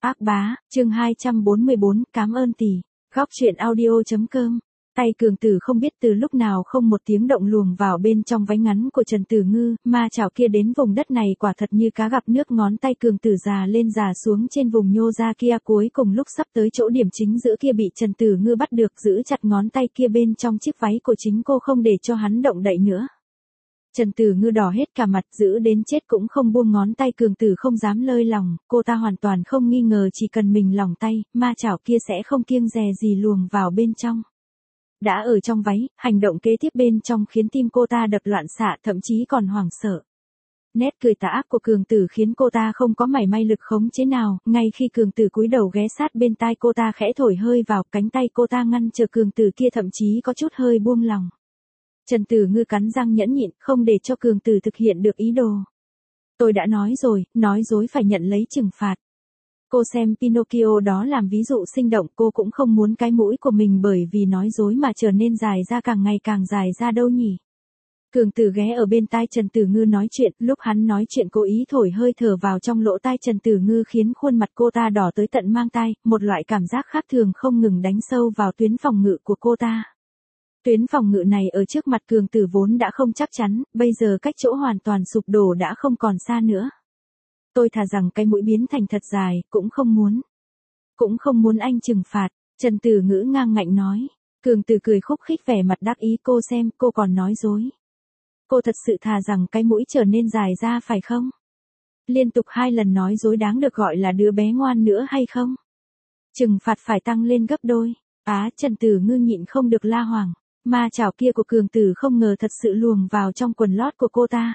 Ác bá, chương 244, cám ơn tỷ. Góc truyện audio.com. Tay Cường Tử không biết từ lúc nào không một tiếng động luồng vào bên trong váy ngắn của Trần Tử Ngư, ma chảo kia đến vùng đất này quả thật như cá gặp nước, ngón tay Cường Tử già lên già xuống trên vùng nhô ra kia, cuối cùng lúc sắp tới chỗ điểm chính giữa kia bị Trần Tử Ngư bắt được, giữ chặt ngón tay kia bên trong chiếc váy của chính cô không để cho hắn động đậy nữa. Trần Tử Ngư đỏ hết cả mặt, giữ đến chết cũng không buông ngón tay Cường Tử, không dám lơi lòng, cô ta hoàn toàn không nghi ngờ chỉ cần mình lỏng tay, ma chảo kia sẽ không kiêng dè gì luồng vào bên trong. Đã ở trong váy, hành động kế tiếp bên trong khiến tim cô ta đập loạn xạ, thậm chí còn hoảng sợ. Nét cười tà ác của Cường Tử khiến cô ta không có mảy may lực khống chế nào, ngay khi Cường Tử cúi đầu ghé sát bên tai cô ta khẽ thổi hơi vào, cánh tay cô ta ngăn chờ Cường Tử kia thậm chí có chút hơi buông lòng. Trần Tử Ngư cắn răng nhẫn nhịn, không để cho Cường Tử thực hiện được ý đồ. Tôi đã nói rồi, nói dối phải nhận lấy trừng phạt. Cô xem Pinocchio đó làm ví dụ sinh động, cô cũng không muốn cái mũi của mình bởi vì nói dối mà trở nên dài ra, càng ngày càng dài ra đâu nhỉ. Cường Tử ghé ở bên tai Trần Tử Ngư nói chuyện, lúc hắn nói chuyện cố ý thổi hơi thở vào trong lỗ tai Trần Tử Ngư khiến khuôn mặt cô ta đỏ tới tận mang tai, một loại cảm giác khác thường không ngừng đánh sâu vào tuyến phòng ngự của cô ta. Tuyến phòng ngự này ở trước mặt Cường Tử vốn đã không chắc chắn, bây giờ cách chỗ hoàn toàn sụp đổ đã không còn xa nữa. Tôi thà rằng cái mũi biến thành thật dài, cũng không muốn. Cũng không muốn anh trừng phạt, Trần Tử Ngữ ngang ngạnh nói. Cường Tử cười khúc khích vẻ mặt đắc ý, cô xem, cô còn nói dối. Cô thật sự thà rằng cái mũi trở nên dài ra phải không? Liên tục 2 lần nói dối đáng được gọi là đứa bé ngoan nữa hay không? Trừng phạt phải tăng lên gấp đôi. Trần Tử Ngư nhịn không được la hoảng. Ma chảo kia của Cường Tử không ngờ thật sự luồng vào trong quần lót của cô ta.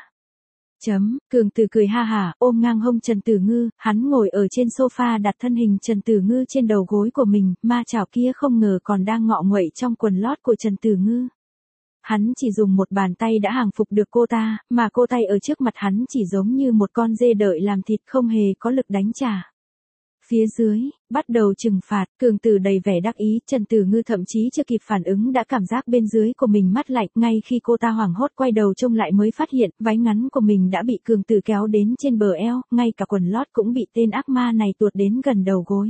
Cường Tử cười ha hả, ôm ngang hông Trần Tử Ngư, hắn ngồi ở trên sofa đặt thân hình Trần Tử Ngư trên đầu gối của mình, ma chảo kia không ngờ còn đang ngọ nguậy trong quần lót của Trần Tử Ngư. Hắn chỉ dùng một bàn tay đã hàng phục được cô ta, mà cô tay ở trước mặt hắn chỉ giống như một con dê đợi làm thịt, không hề có lực đánh trả. Phía dưới, bắt đầu trừng phạt, Cường Tử đầy vẻ đắc ý, Trần Tử Ngư thậm chí chưa kịp phản ứng đã cảm giác bên dưới của mình mát lạnh, ngay khi cô ta hoảng hốt quay đầu trông lại mới phát hiện, váy ngắn của mình đã bị Cường Tử kéo đến trên bờ eo, ngay cả quần lót cũng bị tên ác ma này tuột đến gần đầu gối.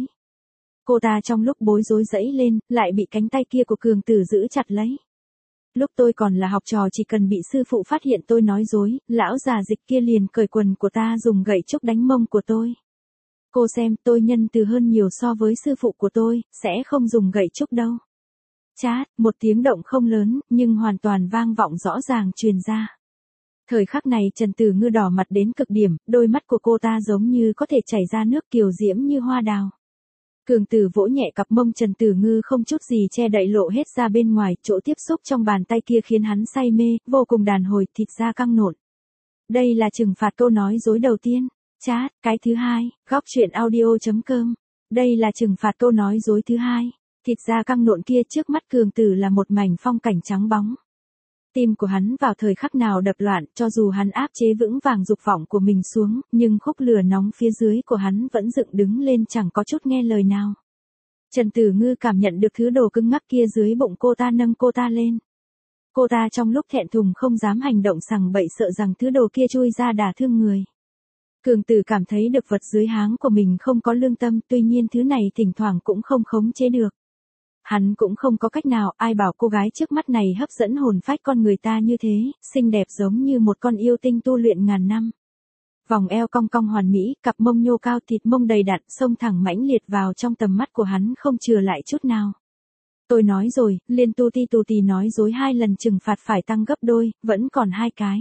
Cô ta trong lúc bối rối giãy lên, lại bị cánh tay kia của Cường Tử giữ chặt lấy. Lúc tôi còn là học trò chỉ cần bị sư phụ phát hiện tôi nói dối, lão già dịch kia liền cởi quần của ta dùng gậy trúc đánh mông của tôi. Cô xem, tôi nhân từ hơn nhiều so với sư phụ của tôi, sẽ không dùng gậy trúc đâu. Chát, một tiếng động không lớn, nhưng hoàn toàn vang vọng rõ ràng truyền ra. Thời khắc này Trần Tử Ngư đỏ mặt đến cực điểm, đôi mắt của cô ta giống như có thể chảy ra nước, kiều diễm như hoa đào. Cường Tử vỗ nhẹ cặp mông Trần Tử Ngư không chút gì che đậy lộ hết ra bên ngoài, chỗ tiếp xúc trong bàn tay kia khiến hắn say mê, vô cùng đàn hồi, thịt da căng nộn. Đây là trừng phạt câu nói dối đầu tiên. Chat, cái thứ hai, góc truyện audio.com. Đây là trừng phạt câu nói dối thứ hai. Thịt da căng nộn kia trước mắt Cường Tử là một mảnh phong cảnh trắng bóng. Tim của hắn vào thời khắc nào đập loạn, cho dù hắn áp chế vững vàng dục vọng của mình xuống, nhưng khúc lửa nóng phía dưới của hắn vẫn dựng đứng lên chẳng có chút nghe lời nào. Trần Tử Ngư cảm nhận được thứ đồ cứng ngắc kia dưới bụng cô ta, nâng cô ta lên. Cô ta trong lúc thẹn thùng không dám hành động sằng bậy, sợ rằng thứ đồ kia chui ra đả thương người. Cường Tử cảm thấy được vật dưới háng của mình không có lương tâm, tuy nhiên thứ này thỉnh thoảng cũng không khống chế được. Hắn cũng không có cách nào, ai bảo cô gái trước mắt này hấp dẫn hồn phách con người ta như thế, xinh đẹp giống như một con yêu tinh tu luyện ngàn năm. Vòng eo cong cong hoàn mỹ, cặp mông nhô cao, thịt mông đầy đặn, xông thẳng mãnh liệt vào trong tầm mắt của hắn không chừa lại chút nào. Tôi nói rồi, liên tu tì nói dối 2 lần trừng phạt phải tăng gấp đôi, vẫn còn 2 cái.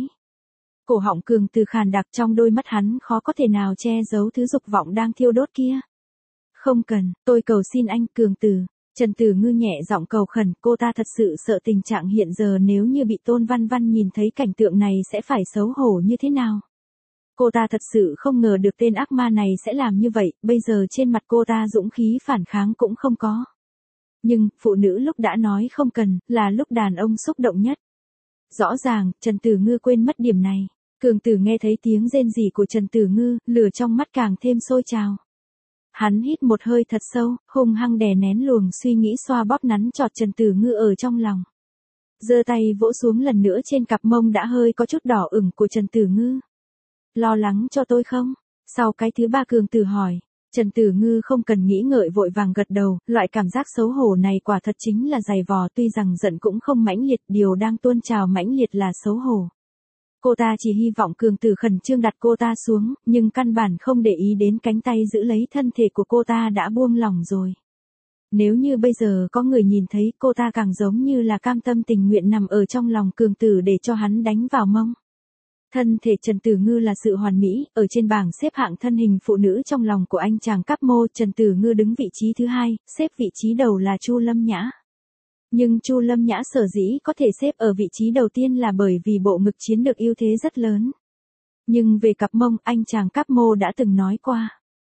Cổ họng Cường Tử khàn đặc, trong đôi mắt hắn khó có thể nào che giấu thứ dục vọng đang thiêu đốt kia. Không cần, tôi cầu xin anh, Cường Tử. Trần Tử Ngư nhẹ giọng cầu khẩn, cô ta thật sự sợ tình trạng hiện giờ nếu như bị Tôn Văn Văn nhìn thấy cảnh tượng này sẽ phải xấu hổ như thế nào. Cô ta thật sự không ngờ được tên ác ma này sẽ làm như vậy, bây giờ trên mặt cô ta dũng khí phản kháng cũng không có. Nhưng, phụ nữ lúc đã nói không cần, là lúc đàn ông xúc động nhất. Rõ ràng, Trần Tử Ngư quên mất điểm này. Cường Tử nghe thấy tiếng rên rỉ của Trần Tử Ngư, lửa trong mắt càng thêm sôi trào. Hắn hít một hơi thật sâu, hung hăng đè nén luồng suy nghĩ, xoa bóp nắn chọt Trần Tử Ngư ở trong lòng. Giơ tay vỗ xuống lần nữa trên cặp mông đã hơi có chút đỏ ửng của Trần Tử Ngư. Lo lắng cho tôi không? Sau cái thứ 3 Cường Tử hỏi. Trần Tử Ngư không cần nghĩ ngợi vội vàng gật đầu, loại cảm giác xấu hổ này quả thật chính là dày vò, tuy rằng giận cũng không mãnh liệt, điều đang tuôn trào mãnh liệt là xấu hổ. Cô ta chỉ hy vọng Cường Tử khẩn trương đặt cô ta xuống, nhưng căn bản không để ý đến cánh tay giữ lấy thân thể của cô ta đã buông lỏng rồi. Nếu như bây giờ có người nhìn thấy, cô ta càng giống như là cam tâm tình nguyện nằm ở trong lòng Cường Tử để cho hắn đánh vào mông. Thân thể Trần Tử Ngư là sự hoàn mỹ, ở trên bảng xếp hạng thân hình phụ nữ trong lòng của anh chàng Cáp Mô, Trần Tử Ngư đứng vị trí thứ 2, xếp vị trí đầu là Chu Lâm Nhã. Nhưng Chu Lâm Nhã sở dĩ có thể xếp ở vị trí đầu tiên là bởi vì bộ ngực chiến được ưu thế rất lớn. Nhưng về cặp mông, anh chàng Cáp Mô đã từng nói qua.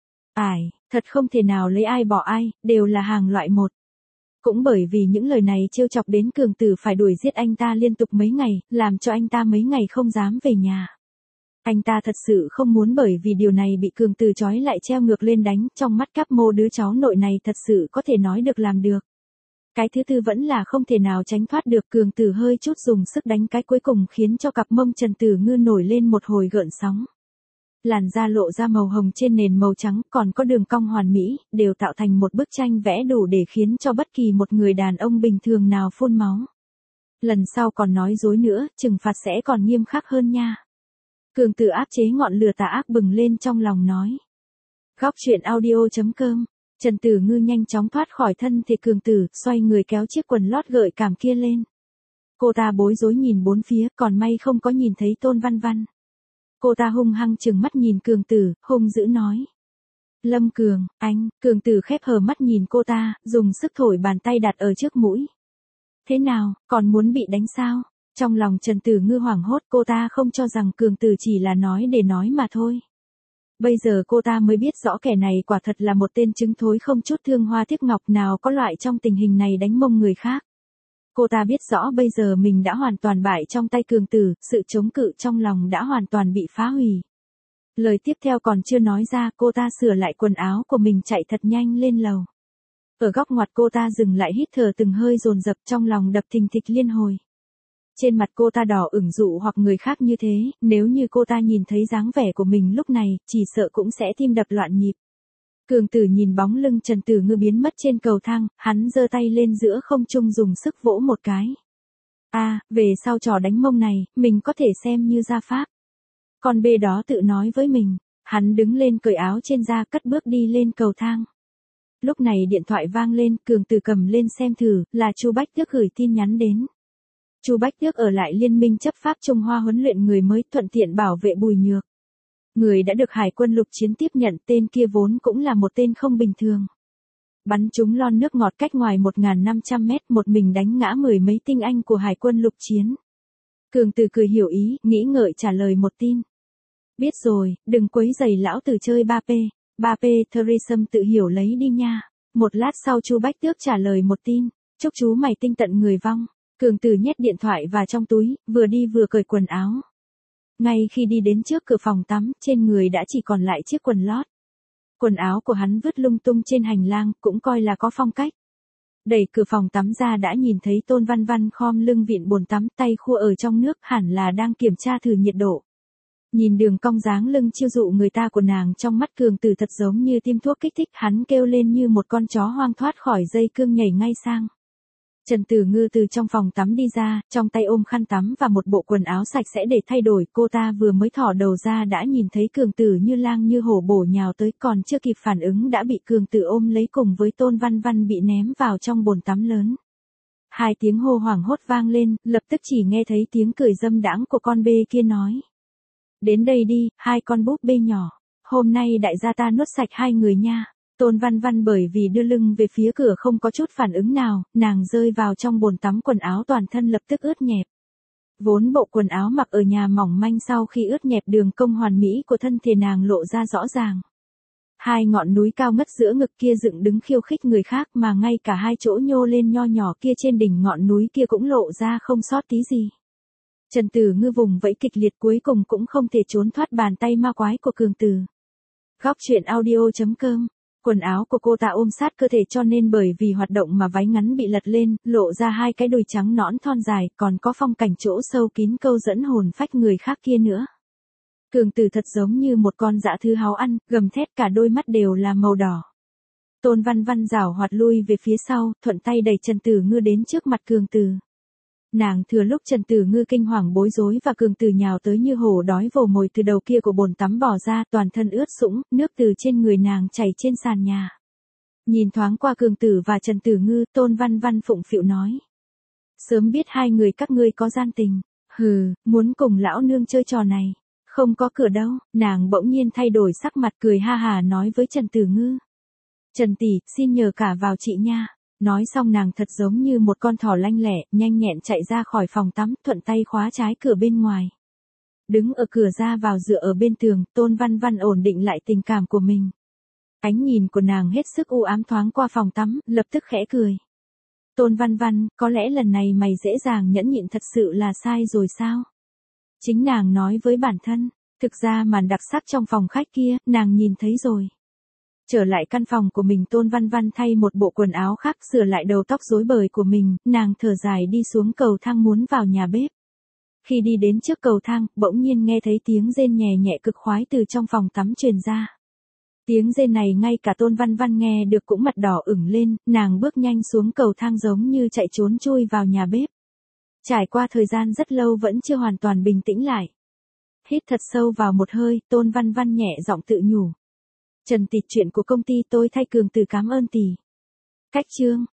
Thật không thể nào lấy ai bỏ ai, đều là hàng loại một. Cũng bởi vì những lời này trêu chọc đến Cường Tử phải đuổi giết anh ta liên tục mấy ngày, làm cho anh ta mấy ngày không dám về nhà. Anh ta thật sự không muốn bởi vì điều này bị Cường Tử trói lại treo ngược lên đánh, trong mắt Cáp Mô đứa cháu nội này thật sự có thể nói được làm được. Cái thứ tư vẫn là không thể nào tránh thoát được, Cường Tử hơi chút dùng sức đánh cái cuối cùng khiến cho cặp mông Trần Tử Ngư nổi lên một hồi gợn sóng. Làn da lộ ra màu hồng trên nền màu trắng, còn có đường cong hoàn mỹ, đều tạo thành một bức tranh vẽ đủ để khiến cho bất kỳ một người đàn ông bình thường nào phun máu. Lần sau còn nói dối nữa, trừng phạt sẽ còn nghiêm khắc hơn nha. Cường Tử áp chế ngọn lửa tà ác bừng lên trong lòng nói. Góc truyện audio.com. Trần Tử Ngư nhanh chóng thoát khỏi thân thể Cường Tử, xoay người kéo chiếc quần lót gợi cảm kia lên. Cô ta bối rối nhìn bốn phía, còn may không có nhìn thấy Tôn Văn Văn. Cô ta hung hăng trừng mắt nhìn Cường Tử, hung dữ nói. Lâm Cường, anh, Cường Tử khép hờ mắt nhìn cô ta, dùng sức thổi bàn tay đặt ở trước mũi. Thế nào, còn muốn bị đánh sao? Trong lòng Trần Tử Ngư hoảng hốt, cô ta không cho rằng Cường Tử chỉ là nói để nói mà thôi. Bây giờ cô ta mới biết rõ kẻ này quả thật là một tên trứng thối không chút thương hoa tiếc ngọc, nào có loại trong tình hình này đánh mông người khác. Cô ta biết rõ bây giờ mình đã hoàn toàn bại trong tay Cường Tử, sự chống cự trong lòng đã hoàn toàn bị phá hủy. Lời tiếp theo còn chưa nói ra, cô ta sửa lại quần áo của mình chạy thật nhanh lên lầu. Ở góc ngoặt cô ta dừng lại hít thở từng hơi dồn dập, trong lòng đập thình thịch liên hồi. Trên mặt cô ta đỏ ửng, dụ hoặc người khác như thế, nếu như cô ta nhìn thấy dáng vẻ của mình lúc này, chỉ sợ cũng sẽ tim đập loạn nhịp. Cường Tử nhìn bóng lưng Trần Tử Ngư biến mất trên cầu thang, hắn giơ tay lên giữa không trung dùng sức vỗ một cái. Về sau trò đánh mông này, mình có thể xem như gia pháp. Con bê đó tự nói với mình, hắn đứng lên cởi áo trên ra, cất bước đi lên cầu thang. Lúc này điện thoại vang lên, Cường Tử cầm lên xem thử, là Chu Bách Tước gửi tin nhắn đến. Chu Bách Tước ở lại Liên minh chấp pháp Trung Hoa huấn luyện người mới, thuận tiện bảo vệ Bùi Nhược. Người đã được Hải quân lục chiến tiếp nhận, tên kia vốn cũng là một tên không bình thường. Bắn trúng lon nước ngọt cách ngoài 1.500 mét, một mình đánh ngã 10 mấy tinh anh của Hải quân lục chiến. Cường Tử cười hiểu ý, nghĩ ngợi trả lời một tin. Biết rồi, đừng quấy rầy lão tử chơi 3P. 3P Threesome tự hiểu lấy đi nha. Một lát sau Chu Bách Tước trả lời một tin. Chúc chú mày tinh tận người vong. Cường Tử nhét điện thoại vào trong túi, vừa đi vừa cởi quần áo. Ngay khi đi đến trước cửa phòng tắm, trên người đã chỉ còn lại chiếc quần lót. Quần áo của hắn vứt lung tung trên hành lang, cũng coi là có phong cách. Đẩy cửa phòng tắm ra đã nhìn thấy Tôn Văn Văn khom lưng vịn bồn tắm, tay khua ở trong nước, hẳn là đang kiểm tra thử nhiệt độ. Nhìn đường cong dáng lưng chiêu dụ người ta của nàng, trong mắt Cường Tử thật giống như tiêm thuốc kích thích, hắn kêu lên như một con chó hoang thoát khỏi dây cương nhảy ngay sang. Trần Tử Ngư từ trong phòng tắm đi ra, trong tay ôm khăn tắm và một bộ quần áo sạch sẽ để thay đổi, cô ta vừa mới thò đầu ra đã nhìn thấy Cường Tử như lang như hổ bổ nhào tới, còn chưa kịp phản ứng đã bị Cường Tử ôm lấy cùng với Tôn Văn Văn bị ném vào trong bồn tắm lớn. Hai tiếng hô hoảng hốt vang lên, lập tức chỉ nghe thấy tiếng cười dâm đãng của con bê kia nói. Đến đây đi, hai con búp bê nhỏ, hôm nay đại gia ta nuốt sạch hai người nha. Tôn Văn Văn bởi vì đưa lưng về phía cửa không có chút phản ứng nào, nàng rơi vào trong bồn tắm, quần áo toàn thân lập tức ướt nhẹp. Vốn bộ quần áo mặc ở nhà mỏng manh, sau khi ướt nhẹp đường cong hoàn mỹ của thân thể nàng lộ ra rõ ràng. Hai ngọn núi cao ngất giữa ngực kia dựng đứng khiêu khích người khác, mà ngay cả hai chỗ nhô lên nho nhỏ kia trên đỉnh ngọn núi kia cũng lộ ra không sót tí gì. Trần Tử Ngư vùng vẫy kịch liệt, cuối cùng cũng không thể trốn thoát bàn tay ma quái của Cường Tử. Góc truyện audio.com. Quần áo của cô ta ôm sát cơ thể, cho nên bởi vì hoạt động mà váy ngắn bị lật lên, lộ ra hai cái đùi trắng nõn thon dài, còn có phong cảnh chỗ sâu kín câu dẫn hồn phách người khác kia nữa. Cường Tử thật giống như một con dã thú háo ăn, gầm thét cả đôi mắt đều là màu đỏ. Tôn Văn Văn giảo hoạt lui về phía sau, thuận tay đẩy Trần Tử Ngư đến trước mặt Cường Tử. Nàng thừa lúc Trần Tử Ngư kinh hoàng bối rối và Cường Tử nhào tới như hổ đói vồ mồi từ đầu kia của bồn tắm bỏ ra, toàn thân ướt sũng, nước từ trên người nàng chảy trên sàn nhà. Nhìn thoáng qua Cường Tử và Trần Tử Ngư, Tôn Văn Văn phụng phịu nói. Sớm biết hai người các ngươi có gian tình. Hừ, muốn cùng lão nương chơi trò này. Không có cửa đâu, nàng bỗng nhiên thay đổi sắc mặt cười ha hà nói với Trần Tử Ngư. Trần tỷ, xin nhờ cả vào chị nha. Nói xong nàng thật giống như một con thỏ lanh lẹ, nhanh nhẹn chạy ra khỏi phòng tắm, thuận tay khóa trái cửa bên ngoài. Đứng ở cửa ra vào dựa ở bên tường, Tôn Văn Văn ổn định lại tình cảm của mình. Ánh nhìn của nàng hết sức u ám thoáng qua phòng tắm, lập tức khẽ cười. Tôn Văn Văn, có lẽ lần này mày dễ dàng nhẫn nhịn thật sự là sai rồi sao? Chính nàng nói với bản thân, thực ra màn đặc sắc trong phòng khách kia, nàng nhìn thấy rồi. Trở lại căn phòng của mình, Tôn Văn Văn thay một bộ quần áo khác, sửa lại đầu tóc rối bời của mình, nàng thở dài đi xuống cầu thang muốn vào nhà bếp. Khi đi đến trước cầu thang, bỗng nhiên nghe thấy tiếng rên nhẹ nhẹ cực khoái từ trong phòng tắm truyền ra. Tiếng rên này ngay cả Tôn Văn Văn nghe được cũng mặt đỏ ửng lên, nàng bước nhanh xuống cầu thang giống như chạy trốn chui vào nhà bếp. Trải qua thời gian rất lâu vẫn chưa hoàn toàn bình tĩnh lại. Hít thật sâu vào một hơi, Tôn Văn Văn nhẹ giọng tự nhủ. Trần tỷ, chuyện của công ty tôi thay Cường Tử cảm ơn tỷ. Cách chương